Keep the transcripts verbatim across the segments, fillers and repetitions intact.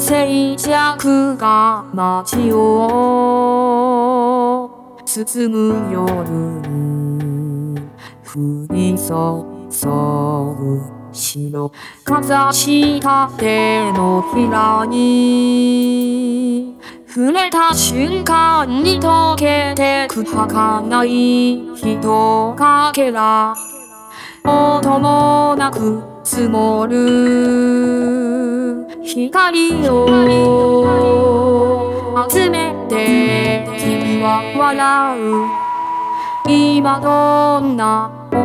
静寂が街を包む夜に降り注ぐ白かざした手のひらに触れた瞬間に溶けてく儚い人影が音もなく積もる光を集めて君は笑う今どんな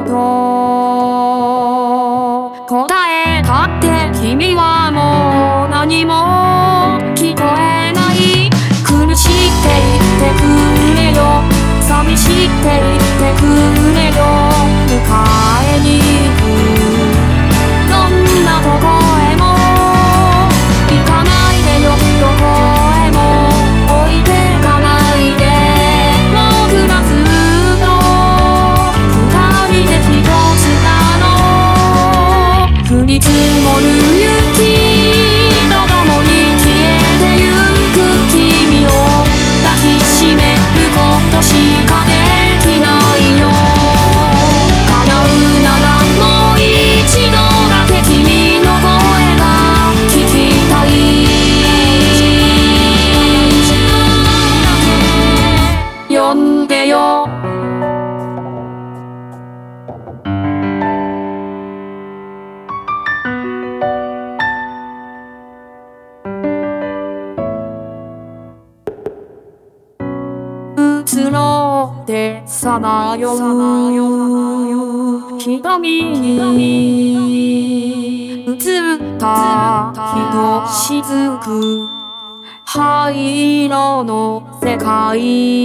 音答えたって君はもう何も聞こえない苦しって言ってくれよ寂しって言ってくれよ迎えに行くどんなとこへも行かないでよどこへも置いてかないで僕らずっと二人で一つなの降り積もる雪とともに消えてゆく君を抱きしめることしかできないよ叶うならもう一度だけ君の声が聞きたい呼んでよ移ろってさまよう瞳に映ったひとしずく灰色の世界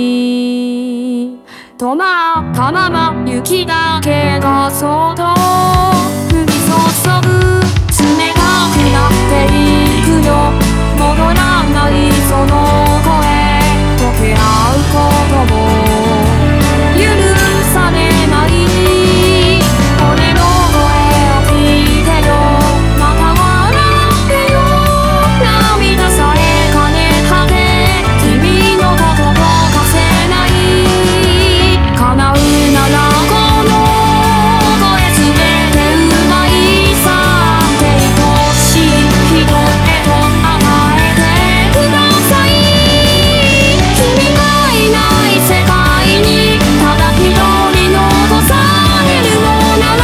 止まったまま雪だけがそっと降り注ぐ冷たくなっていくよ戻らないその声溶け合うことも許されない俺の声を聞いてよまた笑ってよ涙さえかねはて君のこととかせない叶うならこの声すべてうまいさって愛しい人へと与えてください君がいない世界にただ一人残されるのなら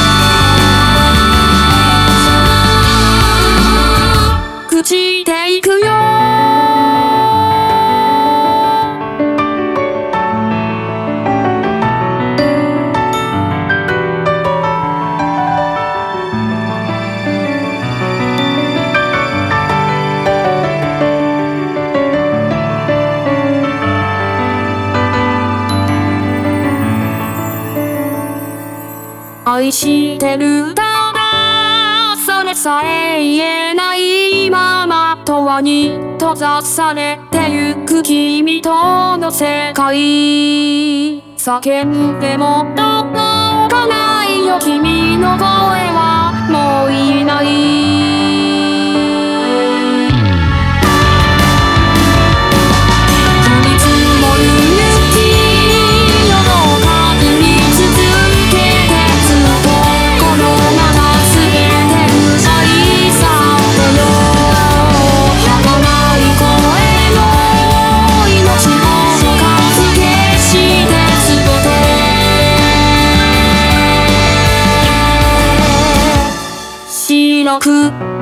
朽ちていくよ愛してるただそれさえ言えないまま永遠に閉ざされてゆく君との世界叫んでも届かないよ君の声はもういない白く